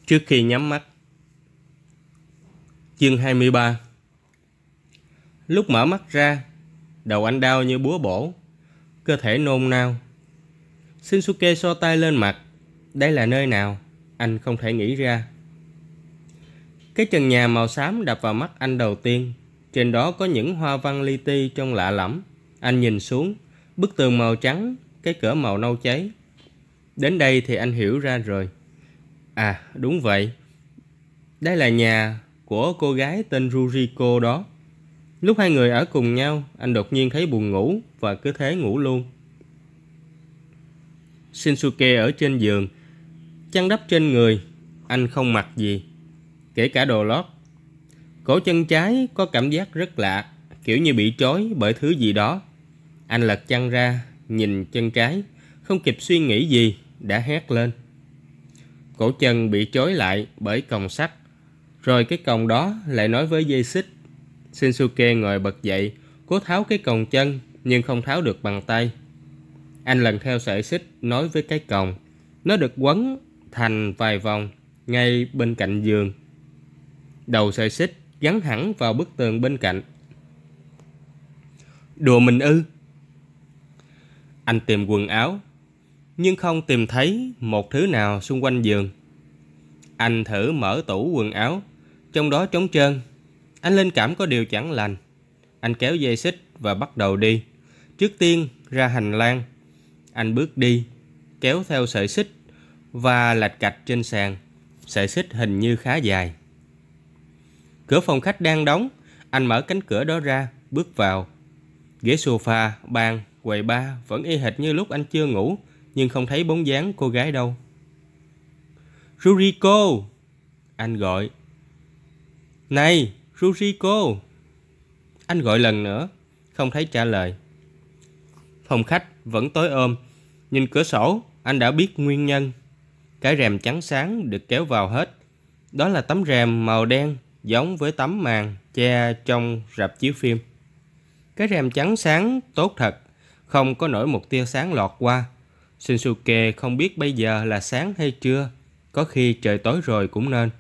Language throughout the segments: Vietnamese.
Trước khi nhắm mắt. Chương 23. Lúc mở mắt ra, đầu anh đau như búa bổ, cơ thể nôn nao. Shinsuke so tay lên mặt. Đây là nơi nào? Anh không thể nghĩ ra. Cái trần nhà màu xám đập vào mắt anh đầu tiên. Trên đó có những hoa văn li ti trông lạ lẫm. Anh nhìn xuống, bức tường màu trắng, cái cửa màu nâu cháy. Đến đây thì anh hiểu ra rồi. À, đúng vậy. Đây là nhà của cô gái tên Ruriko đó. Lúc hai người ở cùng nhau, anh đột nhiên thấy buồn ngủ và cứ thế ngủ luôn. Shinsuke ở trên giường, chăn đắp trên người. Anh không mặc gì, kể cả đồ lót. Cổ chân trái có cảm giác rất lạ, kiểu như bị trói bởi thứ gì đó. Anh lật chăn ra, nhìn chân trái, không kịp suy nghĩ gì, đã hét lên. Cổ chân bị trói lại bởi còng sắt, rồi cái còng đó lại nối với dây xích. Shinsuke ngồi bật dậy, cố tháo cái còng chân, nhưng không tháo được bằng tay. Anh lần theo sợi xích nối với cái còng. Nó được quấn thành vài vòng ngay bên cạnh giường. Đầu sợi xích gắn hẳn vào bức tường bên cạnh. Đùa mình ư? Anh tìm quần áo, nhưng không tìm thấy một thứ nào xung quanh giường. Anh thử mở tủ quần áo, trong đó trống trơn. Anh linh cảm có điều chẳng lành. Anh kéo dây xích và bắt đầu đi. Trước tiên ra hành lang. Anh bước đi, kéo theo sợi xích và lạch cạch trên sàn. Sợi xích hình như khá dài. Cửa phòng khách đang đóng. Anh mở cánh cửa đó ra, bước vào. Ghế sofa, bàn, quầy bar vẫn y hệt như lúc anh chưa ngủ, nhưng không thấy bóng dáng cô gái đâu. Ruriko! Anh gọi. Này, Ruriko! Anh gọi lần nữa, không thấy trả lời. Phòng khách vẫn tối ôm. Nhìn cửa sổ, anh đã biết nguyên nhân. Cái rèm trắng sáng được kéo vào hết. Đó là tấm rèm màu đen, giống với tấm màn che trong rạp chiếu phim. Cái rèm trắng sáng tốt thật, không có nổi một tia sáng lọt qua. Shinsuke không biết bây giờ là sáng hay trưa, có khi trời tối rồi cũng nên.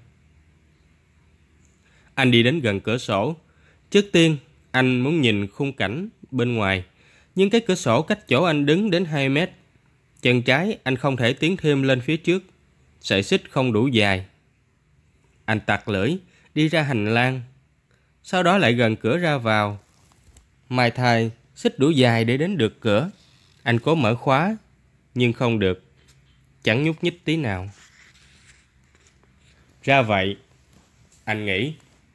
Anh đi đến gần cửa sổ. Trước tiên, anh muốn nhìn khung cảnh bên ngoài, nhưng cái cửa sổ cách chỗ anh đứng đến 2 mét. Chân trái anh không thể tiến thêm lên phía trước, sợi xích không đủ dài. Anh tặc lưỡi, đi ra hành lang, sau đó lại gần cửa ra vào. Mai thai xích đủ dài để đến được cửa. Anh cố mở khóa, nhưng không được, chẳng nhúc nhích tí nào. Ra vậy, anh nghĩ.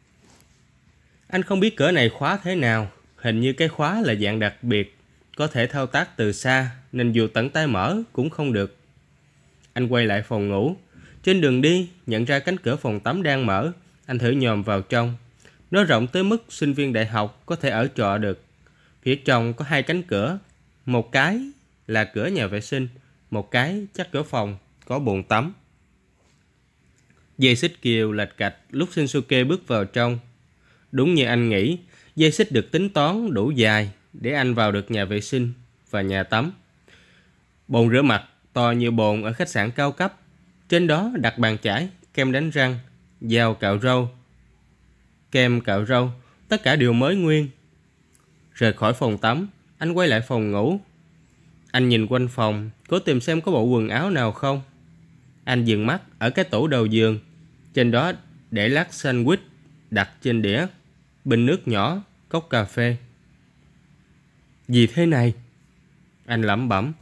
Anh không biết cửa này khóa thế nào. Hình như cái khóa là dạng đặc biệt, có thể thao tác từ xa, nên dù tận tay mở cũng không được. Anh quay lại phòng ngủ. Trên đường đi, nhận ra cánh cửa phòng tắm đang mở. Anh thử nhòm vào trong. Nó rộng tới mức sinh viên đại học có thể ở trọ được. Phía trong có 2 cánh cửa. Một cái là cửa nhà vệ sinh, một cái chắc cửa phòng, có bồn tắm. Dây xích kìa lạch cạch lúc Shinsuke bước vào trong. Đúng như anh nghĩ, dây xích được tính toán đủ dài để anh vào được nhà vệ sinh và nhà tắm. Bồn rửa mặt to như bồn ở khách sạn cao cấp. Trên đó đặt bàn chải, kem đánh răng, dao cạo râu, kem cạo râu, tất cả đều mới nguyên. Rời khỏi phòng tắm, anh quay lại phòng ngủ. Anh nhìn quanh phòng, cố tìm xem có bộ quần áo nào không. Anh dừng mắt ở cái tủ đầu giường. Trên đó để lát sandwich đặt trên đĩa, bình nước nhỏ, cốc cà phê. Gì thế này? Anh lẩm bẩm.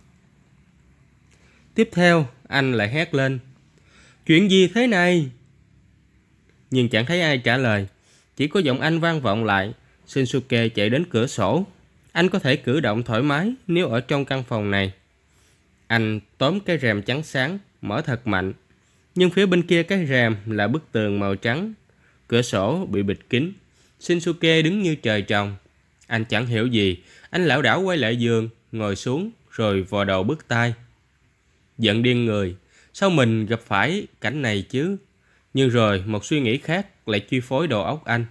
Tiếp theo, anh lại hét lên. Chuyện gì thế này? Nhưng chẳng thấy ai trả lời. Chỉ có giọng anh vang vọng lại. Shinsuke chạy đến cửa sổ. Anh có thể cử động thoải mái nếu ở trong căn phòng này. Anh tóm cái rèm trắng sáng, mở thật mạnh. Nhưng phía bên kia cái rèm là bức tường màu trắng. Cửa sổ bị bịt kín. Shinsuke đứng như trời trồng. Anh chẳng hiểu gì. Anh lảo đảo quay lại giường, ngồi xuống, rồi vò đầu bứt tai. Giận điên người. Sao mình gặp phải cảnh này chứ? Nhưng rồi một suy nghĩ khác lại chi phối đầu óc anh.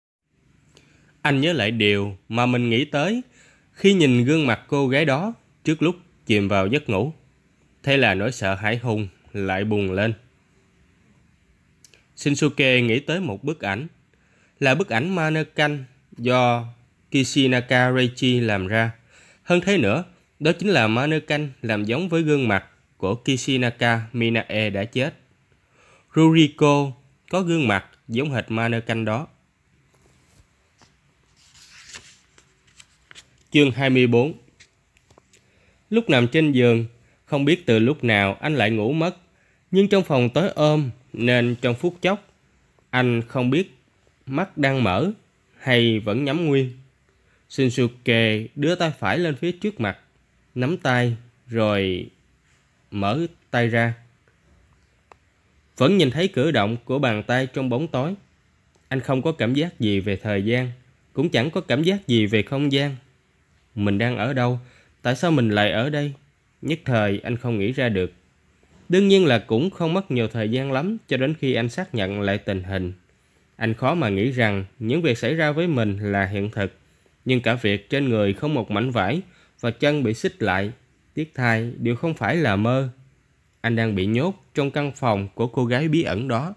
Anh nhớ lại điều mà mình nghĩ tới khi nhìn gương mặt cô gái đó trước lúc chìm vào giấc ngủ. Thế là nỗi sợ hãi hùng lại bùng lên. Shinsuke nghĩ tới một bức ảnh. Là bức ảnh mannequin do Kishinaka Reichi làm ra. Hơn thế nữa, đó chính là mannequin làm giống với gương mặt của Kishinaka Minae đã chết. Ruriko có gương mặt giống hệt mannequin đó. Chương 24. Lúc nằm trên giường, không biết từ lúc nào anh lại ngủ mất. Nhưng trong phòng tối ôm nên trong phút chốc, anh không biết mắt đang mở hay vẫn nhắm nguyên. Shinsuke đưa tay phải lên phía trước mặt, nắm tay rồi mở tay ra. Vẫn nhìn thấy cử động của bàn tay trong bóng tối. Anh không có cảm giác gì về thời gian, cũng chẳng có cảm giác gì về không gian. Mình đang ở đâu? Tại sao mình lại ở đây? Nhất thời anh không nghĩ ra được. Đương nhiên là cũng không mất nhiều thời gian lắm cho đến khi anh xác nhận lại tình hình. Anh khó mà nghĩ rằng những việc xảy ra với mình là hiện thực. Nhưng cả việc trên người không một mảnh vải và chân bị xích lại, tiếc thay đều không phải là mơ. Anh đang bị nhốt trong căn phòng của cô gái bí ẩn đó.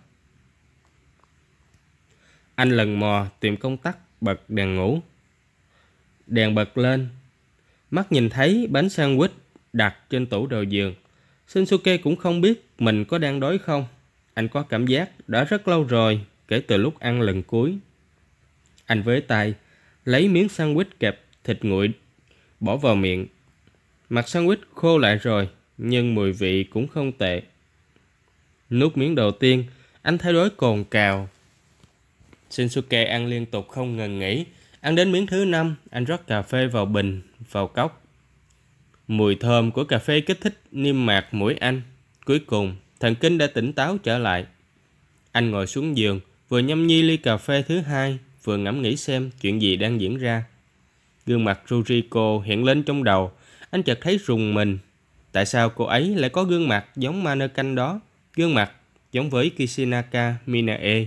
Anh lần mò tìm công tắc bật đèn ngủ. Đèn bật lên. Mắt nhìn thấy bánh sandwich đặt trên tủ đầu giường. Shinsuke cũng không biết mình có đang đói không. Anh có cảm giác đã rất lâu rồi kể từ lúc ăn lần cuối. Anh với tay lấy miếng sandwich kẹp thịt nguội bỏ vào miệng. Mặt sandwich khô lại rồi, nhưng mùi vị cũng không tệ. Nuốt miếng đầu tiên, anh thấy đói cồn cào. Shinsuke ăn liên tục không ngừng nghỉ. Ăn đến miếng thứ 5, anh rót cà phê vào bình, vào cốc. Mùi thơm của cà phê kích thích niêm mạc mũi anh. Cuối cùng, thần kinh đã tỉnh táo trở lại. Anh ngồi xuống giường, vừa nhâm nhi ly cà phê thứ 2, vừa ngẫm nghĩ xem chuyện gì đang diễn ra. Gương mặt Ruriko hiện lên trong đầu. Anh chợt thấy rùng mình. Tại sao cô ấy lại có gương mặt giống mannequin đó? Gương mặt giống với Kishinaka Minae.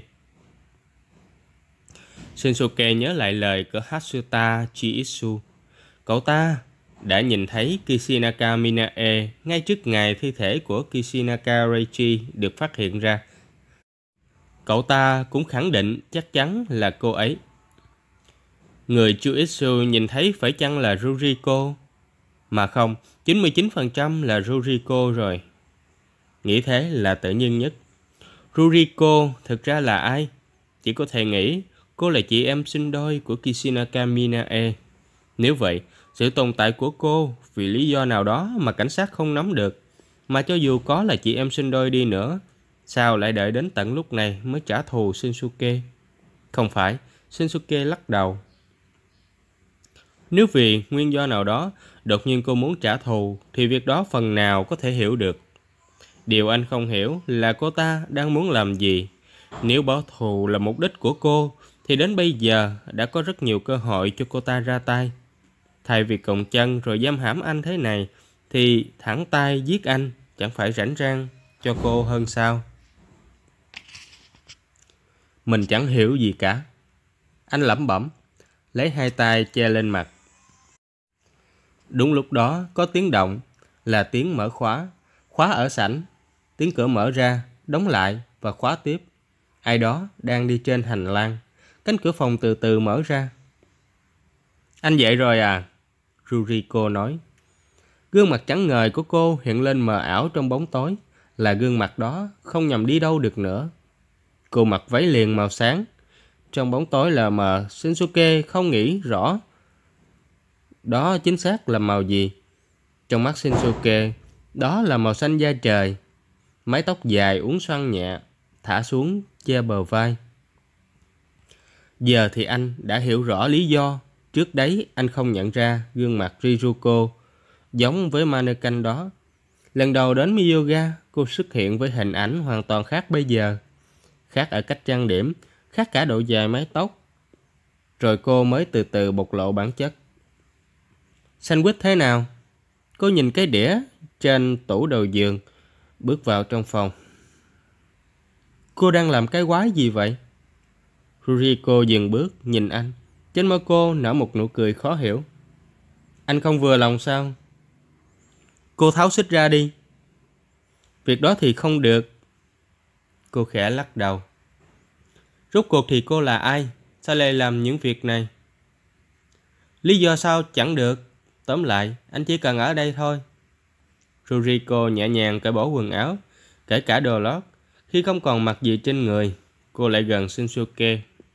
Shinsuke nhớ lại lời của Hatsuta Chiitsu. Cậu ta đã nhìn thấy Kishinaka Minae ngay trước ngày thi thể của Kishinaka Reichi được phát hiện ra. Cậu ta cũng khẳng định chắc chắn là cô ấy. Người Chiitsu nhìn thấy phải chăng là Ruriko? Mà không, 99% là Ruriko rồi. Nghĩ thế là tự nhiên nhất. Ruriko thực ra là ai? Chỉ có thể nghĩ cô là chị em sinh đôi của Kishinaka Minae. Nếu vậy, sự tồn tại của cô vì lý do nào đó mà cảnh sát không nắm được, mà cho dù có là chị em sinh đôi đi nữa, sao lại đợi đến tận lúc này mới trả thù Shinsuke? Không phải, Shinsuke lắc đầu. Nếu vì nguyên do nào đó đột nhiên cô muốn trả thù thì việc đó phần nào có thể hiểu được. Điều anh không hiểu là cô ta đang muốn làm gì. Nếu báo thù là mục đích của cô thì đến bây giờ đã có rất nhiều cơ hội cho cô ta ra tay. Thay vì còng chân rồi giam hãm anh thế này thì thẳng tay giết anh chẳng phải rảnh rang cho cô hơn sao? Mình chẳng hiểu gì cả. Anh lẩm bẩm, lấy hai tay che lên mặt. Đúng lúc đó có tiếng động, là tiếng mở khóa. Khóa ở sảnh. Tiếng cửa mở ra, đóng lại và khóa tiếp. Ai đó đang đi trên hành lang. Cánh cửa phòng từ từ mở ra. Anh dậy rồi à? Ruriko nói. Gương mặt trắng ngời của cô hiện lên mờ ảo trong bóng tối. Là gương mặt đó không nhằm đi đâu được nữa. Cô mặc váy liền màu sáng. Trong bóng tối lờ mờ, Shinsuke không nghĩ rõ đó chính xác là màu gì. Trong mắt Shinsuke, đó là màu xanh da trời. Mái tóc dài uốn xoăn nhẹ, thả xuống che bờ vai. Giờ thì anh đã hiểu rõ lý do. Trước đấy anh không nhận ra gương mặt Rizuko giống với mannequin đó. Lần đầu đến Miyoga, cô xuất hiện với hình ảnh hoàn toàn khác bây giờ. Khác ở cách trang điểm, khác cả độ dài mái tóc. Rồi cô mới từ từ bộc lộ bản chất. Sandwich thế nào? Cô nhìn cái đĩa trên tủ đầu giường, bước vào trong phòng. Cô đang làm cái quái gì vậy? Ruriko dừng bước, nhìn anh. Trên môi cô nở một nụ cười khó hiểu. Anh không vừa lòng sao? Cô tháo xích ra đi. Việc đó thì không được. Cô khẽ lắc đầu. Rốt cuộc thì cô là ai? Sao lại làm những việc này? Lý do sao chẳng được. Tóm lại, anh chỉ cần ở đây thôi. Ruriko nhẹ nhàng cởi bỏ quần áo, kể cả đồ lót. Khi không còn mặc gì trên người, cô lại gần Shinsuke.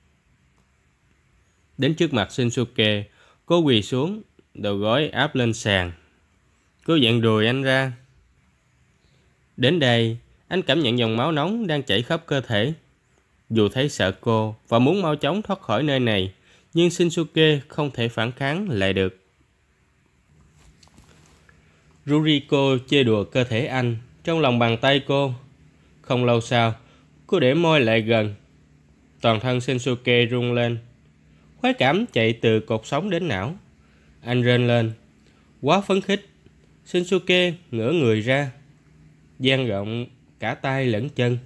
Đến trước mặt Shinsuke, cô quỳ xuống, đầu gối áp lên sàn. Cô dặn đùi anh ra. Đến đây, anh cảm nhận dòng máu nóng đang chảy khắp cơ thể. Dù thấy sợ cô và muốn mau chóng thoát khỏi nơi này, nhưng Shinsuke không thể phản kháng lại được. Ruriko chơi đùa cơ thể anh trong lòng bàn tay cô. Không lâu sau, cô để môi lại gần. Toàn thân Shinsuke rung lên. Khoái cảm chạy từ cột sống đến não. Anh rên lên. Quá phấn khích, Shinsuke ngửa người ra, dang rộng cả tay lẫn chân.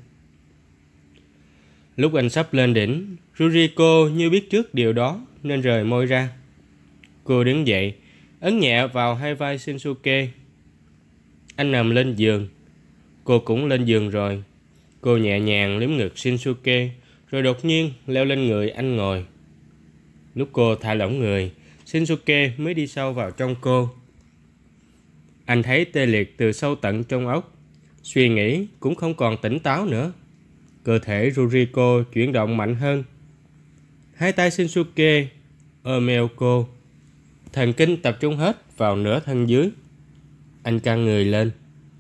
Lúc anh sắp lên đỉnh, Ruriko như biết trước điều đó nên rời môi ra. Cô đứng dậy, ấn nhẹ vào hai vai Shinsuke. Anh nằm lên giường. Cô cũng lên giường rồi. Cô nhẹ nhàng liếm ngực Shinsuke, rồi đột nhiên leo lên người anh ngồi. Lúc cô thả lỏng người, Shinsuke mới đi sâu vào trong cô. Anh thấy tê liệt từ sâu tận trong óc. Suy nghĩ cũng không còn tỉnh táo nữa. Cơ thể Ruriko chuyển động mạnh hơn. Hai tay Shinsuke ôm eo cô. Thần kinh tập trung hết vào nửa thân dưới. Anh căng người lên.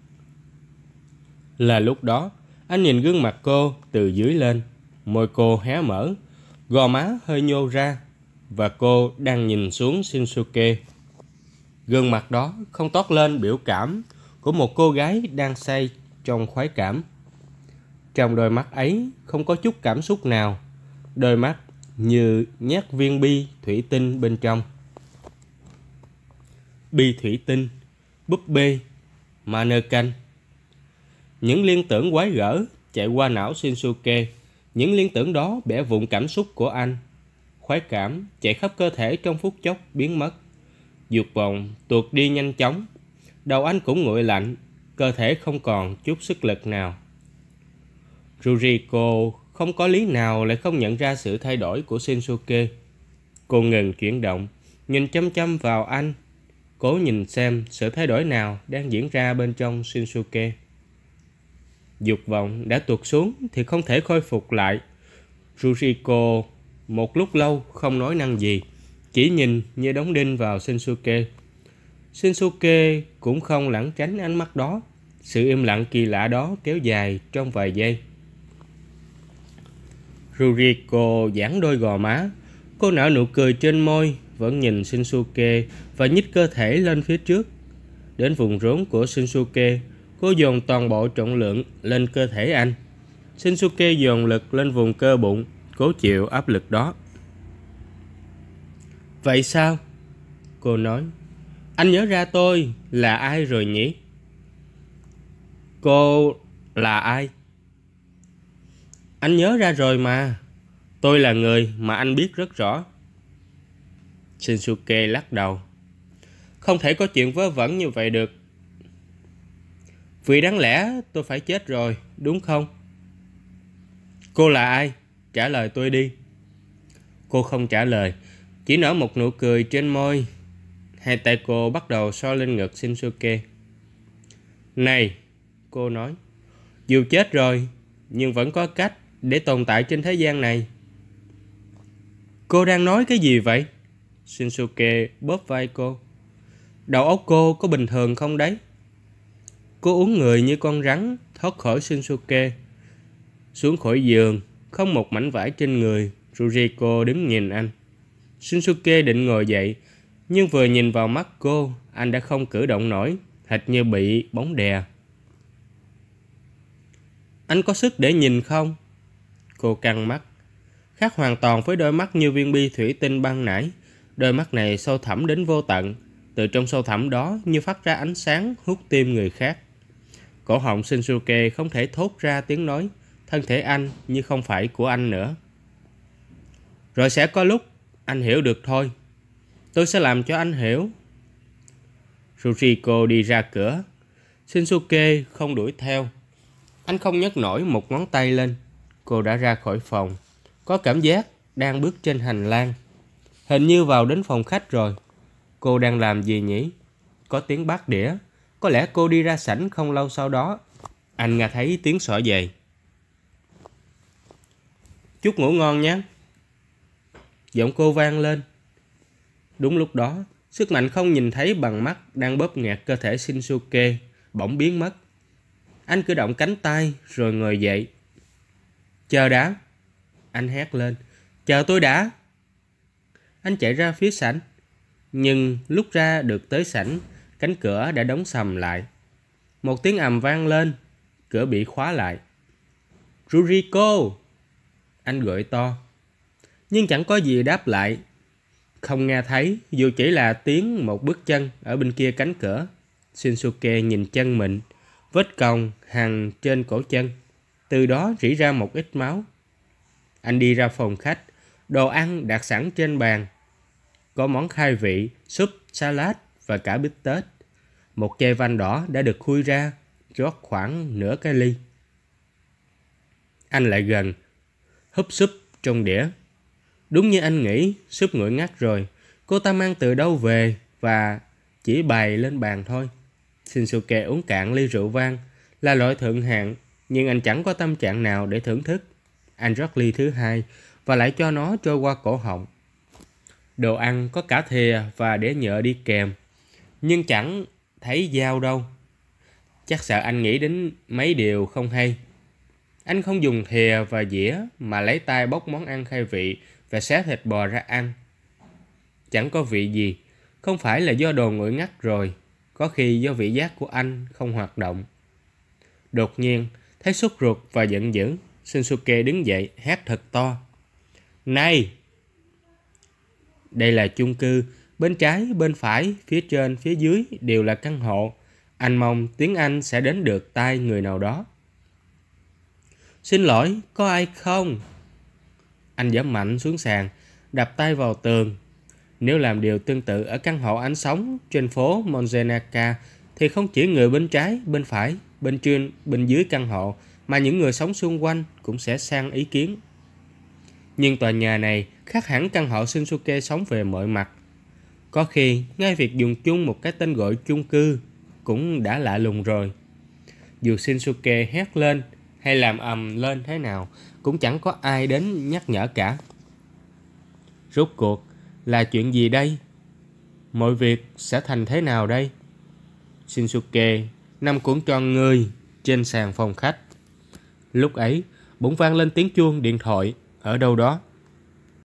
Là lúc đó, anh nhìn gương mặt cô từ dưới lên. Môi cô hé mở, gò má hơi nhô ra, và cô đang nhìn xuống Shinsuke. Gương mặt đó không toát lên biểu cảm của một cô gái đang say trong khoái cảm. Trong đôi mắt ấy không có chút cảm xúc nào. Đôi mắt như nhát viên bi thủy tinh bên trong. Bi thủy tinh, búp bê, mannequin. Những liên tưởng quái gở chạy qua não Shinsuke. Những liên tưởng đó bẻ vụn cảm xúc của anh. Khoái cảm chạy khắp cơ thể trong phút chốc biến mất. Dục vọng tuột đi nhanh chóng. Đầu anh cũng nguội lạnh. Cơ thể không còn chút sức lực nào. Ruriko không có lý nào lại không nhận ra sự thay đổi của Shinsuke. Cô ngừng chuyển động, nhìn chăm chăm vào anh, cố nhìn xem sự thay đổi nào đang diễn ra bên trong Shinsuke. Dục vọng đã tuột xuống thì không thể khôi phục lại. Ruriko một lúc lâu không nói năng gì, chỉ nhìn như đóng đinh vào Shinsuke. Shinsuke cũng không lảng tránh ánh mắt đó. Sự im lặng kỳ lạ đó kéo dài trong vài giây. Ruriko giãn đôi gò má. Cô nở nụ cười trên môi, vẫn nhìn Shinsuke và nhích cơ thể lên phía trước. Đến vùng rốn của Shinsuke, cô dồn toàn bộ trọng lượng lên cơ thể anh. Shinsuke dồn lực lên vùng cơ bụng, cố chịu áp lực đó. Vậy sao? Cô nói. Anh nhớ ra tôi là ai rồi nhỉ? Cô là ai? Anh nhớ ra rồi mà. Tôi là người mà anh biết rất rõ. Shinsuke lắc đầu. Không thể có chuyện vớ vẩn như vậy được. Vì đáng lẽ tôi phải chết rồi, đúng không? Cô là ai? Trả lời tôi đi. Cô không trả lời, chỉ nở một nụ cười trên môi. Hai tay cô bắt đầu so lên ngực Shinsuke. Này, cô nói, dù chết rồi, nhưng vẫn có cách để tồn tại trên thế gian này. Cô đang nói cái gì vậy? Shinsuke bóp vai cô. Đầu óc cô có bình thường không đấy? Cô uốn người như con rắn thoát khỏi Shinsuke. Xuống khỏi giường, không một mảnh vải trên người. Ruriko đứng nhìn anh. Shinsuke định ngồi dậy, nhưng vừa nhìn vào mắt cô, anh đã không cử động nổi, hệt như bị bóng đè. Anh có sức để nhìn không? Cô căng mắt. Khác hoàn toàn với đôi mắt như viên bi thủy tinh ban nãy. Đôi mắt này sâu thẳm đến vô tận. Từ trong sâu thẳm đó như phát ra ánh sáng hút tim người khác. Cổ họng Shinsuke không thể thốt ra tiếng nói. Thân thể anh như không phải của anh nữa. Rồi sẽ có lúc anh hiểu được thôi. Tôi sẽ làm cho anh hiểu. Ruriko đi ra cửa. Shinsuke không đuổi theo. Anh không nhấc nổi một ngón tay lên. Cô đã ra khỏi phòng. Có cảm giác đang bước trên hành lang. Hình như vào đến phòng khách rồi. Cô đang làm gì nhỉ? Có tiếng bát đĩa. Có lẽ cô đi ra sảnh không lâu sau đó. Anh nghe thấy tiếng xỏ giày. Chúc ngủ ngon nhé. Giọng cô vang lên. Đúng lúc đó, sức mạnh không nhìn thấy bằng mắt đang bóp nghẹt cơ thể Shinsuke bỗng biến mất. Anh cử động cánh tay rồi ngồi dậy. Chờ đã. Anh hét lên. Chờ tôi đã. Anh chạy ra phía sảnh. Nhưng lúc ra được tới sảnh, cánh cửa đã đóng sầm lại. Một tiếng ầm vang lên. Cửa bị khóa lại. Ruriko! Anh gọi to. Nhưng chẳng có gì đáp lại. Không nghe thấy, dù chỉ là tiếng một bước chân ở bên kia cánh cửa. Shinsuke nhìn chân mình, vết còng hằn trên cổ chân. Từ đó rỉ ra một ít máu. Anh đi ra phòng khách, đồ ăn đặt sẵn trên bàn. Có món khai vị, súp, salad và cả bít tết. Một chai vang đỏ đã được khui ra, rót khoảng nửa cái ly. Anh lại gần, húp súp trong đĩa. Đúng như anh nghĩ, súp nguội ngắt rồi. Cô ta mang từ đâu về và chỉ bày lên bàn thôi. Shinsuke uống cạn ly rượu vang, là loại thượng hạng, nhưng anh chẳng có tâm trạng nào để thưởng thức. Anh rót ly thứ hai và lại cho nó trôi qua cổ họng. Đồ ăn có cả thìa và đĩa nhựa đi kèm, nhưng chẳng thấy dao đâu. Chắc sợ anh nghĩ đến mấy điều không hay. Anh không dùng thìa và dĩa mà lấy tay bóc món ăn khai vị và xé thịt bò ra ăn. Chẳng có vị gì, không phải là do đồ nguội ngắt rồi, có khi do vị giác của anh không hoạt động. Đột nhiên, thấy sốt ruột và giận dữ, Shinsuke đứng dậy hét thật to. Này! Đây là chung cư, bên trái, bên phải, phía trên, phía dưới đều là căn hộ. Anh mong tiếng Anh sẽ đến được tai người nào đó. Xin lỗi, có ai không? Anh giẫm mạnh xuống sàn, đập tay vào tường. Nếu làm điều tương tự ở căn hộ anh sống trên phố Monzenaka thì không chỉ người bên trái, bên phải, bên trên, bên dưới căn hộ mà những người sống xung quanh cũng sẽ sang ý kiến. Nhưng tòa nhà này khác hẳn căn hộ Shinsuke sống về mọi mặt. Có khi ngay việc dùng chung một cái tên gọi chung cư cũng đã lạ lùng rồi. Dù Shinsuke hét lên hay làm ầm lên thế nào cũng chẳng có ai đến nhắc nhở cả. Rốt cuộc là chuyện gì đây? Mọi việc sẽ thành thế nào đây? Shinsuke nằm cuộn tròn người trên sàn phòng khách. Lúc ấy bỗng vang lên tiếng chuông điện thoại ở đâu đó.